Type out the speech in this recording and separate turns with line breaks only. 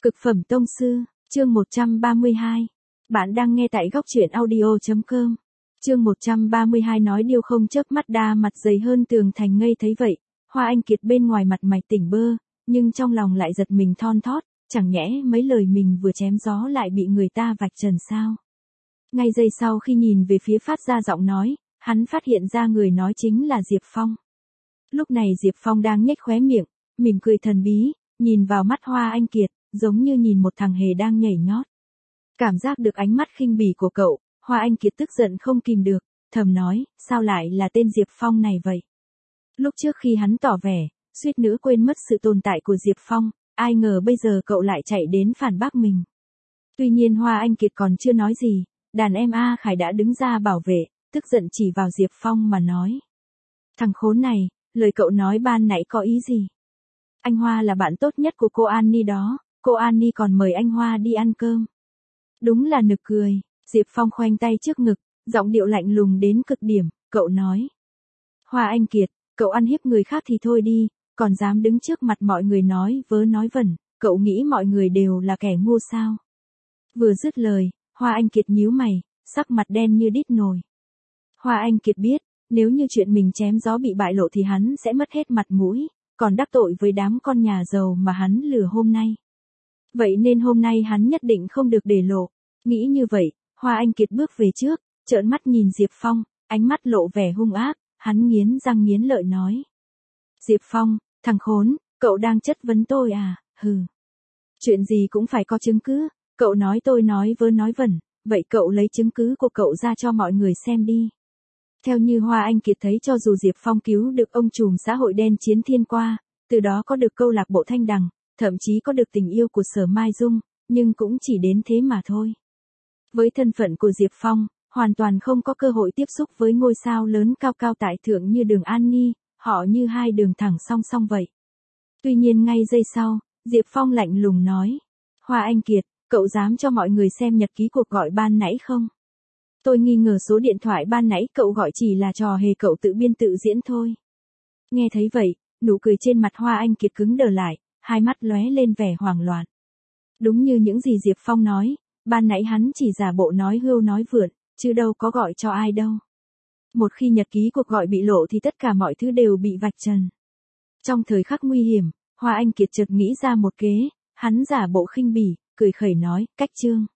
Cực phẩm tông sư, chương 132. Bạn đang nghe tại góc truyện audio.com. Chương 132 nói điêu không chớp mắt đa mặt dày hơn tường thành ngây thấy vậy, Hoa Anh Kiệt bên ngoài mặt mày tỉnh bơ, nhưng trong lòng lại giật mình thon thót, chẳng nhẽ mấy lời mình vừa chém gió lại bị người ta vạch trần sao. Ngay giây sau khi nhìn về phía phát ra giọng nói, hắn phát hiện ra người nói chính là Diệp Phong. Lúc này Diệp Phong đang nhếch khóe miệng, mỉm cười thần bí, nhìn vào mắt Hoa Anh Kiệt, giống như nhìn một thằng hề đang nhảy nhót. Cảm giác được ánh mắt khinh bỉ của cậu, Hoa Anh Kiệt tức giận không kìm được, thầm nói, sao lại là tên Diệp Phong này vậy? Lúc trước khi hắn tỏ vẻ, suýt nữa quên mất sự tồn tại của Diệp Phong, ai ngờ bây giờ cậu lại chạy đến phản bác mình. Tuy nhiên Hoa Anh Kiệt còn chưa nói gì, đàn em A Khải đã đứng ra bảo vệ, tức giận chỉ vào Diệp Phong mà nói. Thằng khốn này, lời cậu nói ban nãy có ý gì? Anh Hoa là bạn tốt nhất của cô Annie đó, cô Annie còn mời anh Hoa đi ăn cơm. Đúng là nực cười, Diệp Phong khoanh tay trước ngực, giọng điệu lạnh lùng đến cực điểm, cậu nói. Hoa Anh Kiệt, cậu ăn hiếp người khác thì thôi đi, còn dám đứng trước mặt mọi người nói vớ nói vẩn, cậu nghĩ mọi người đều là kẻ ngu sao? Vừa dứt lời, Hoa Anh Kiệt nhíu mày, sắc mặt đen như đít nồi. Hoa Anh Kiệt biết, nếu như chuyện mình chém gió bị bại lộ thì hắn sẽ mất hết mặt mũi, còn đắc tội với đám con nhà giàu mà hắn lừa hôm nay. Vậy nên hôm nay hắn nhất định không được để lộ. Nghĩ như vậy, Hoa Anh Kiệt bước về trước, trợn mắt nhìn Diệp Phong, ánh mắt lộ vẻ hung ác, hắn nghiến răng nghiến lợi nói. Diệp Phong, thằng khốn, cậu đang chất vấn tôi à, hừ. Chuyện gì cũng phải có chứng cứ, cậu nói tôi nói vớ nói vẩn, vậy cậu lấy chứng cứ của cậu ra cho mọi người xem đi. Theo như Hoa Anh Kiệt thấy cho dù Diệp Phong cứu được ông trùm xã hội đen Chiến Thiên qua, từ đó có được câu lạc bộ Thanh Đằng, thậm chí có được tình yêu của Sở Mai Dung, nhưng cũng chỉ đến thế mà thôi. Với thân phận của Diệp Phong, hoàn toàn không có cơ hội tiếp xúc với ngôi sao lớn cao cao tại thượng như Đường Annie, họ như hai đường thẳng song song vậy. Tuy nhiên ngay giây sau, Diệp Phong lạnh lùng nói, Hoa Anh Kiệt, cậu dám cho mọi người xem nhật ký cuộc gọi ban nãy không? Tôi nghi ngờ số điện thoại ban nãy cậu gọi chỉ là trò hề cậu tự biên tự diễn thôi. Nghe thấy vậy, nụ cười trên mặt Hoa Anh Kiệt cứng đờ lại, hai mắt lóe lên vẻ hoảng loạn. Đúng như những gì Diệp Phong nói, ban nãy hắn chỉ giả bộ nói hưu nói vượn, chứ đâu có gọi cho ai đâu. Một khi nhật ký cuộc gọi bị lộ thì tất cả mọi thứ đều bị vạch trần. Trong thời khắc nguy hiểm, Hoa Anh Kiệt chợt nghĩ ra một kế, hắn giả bộ khinh bỉ, cười khẩy nói, cách chương.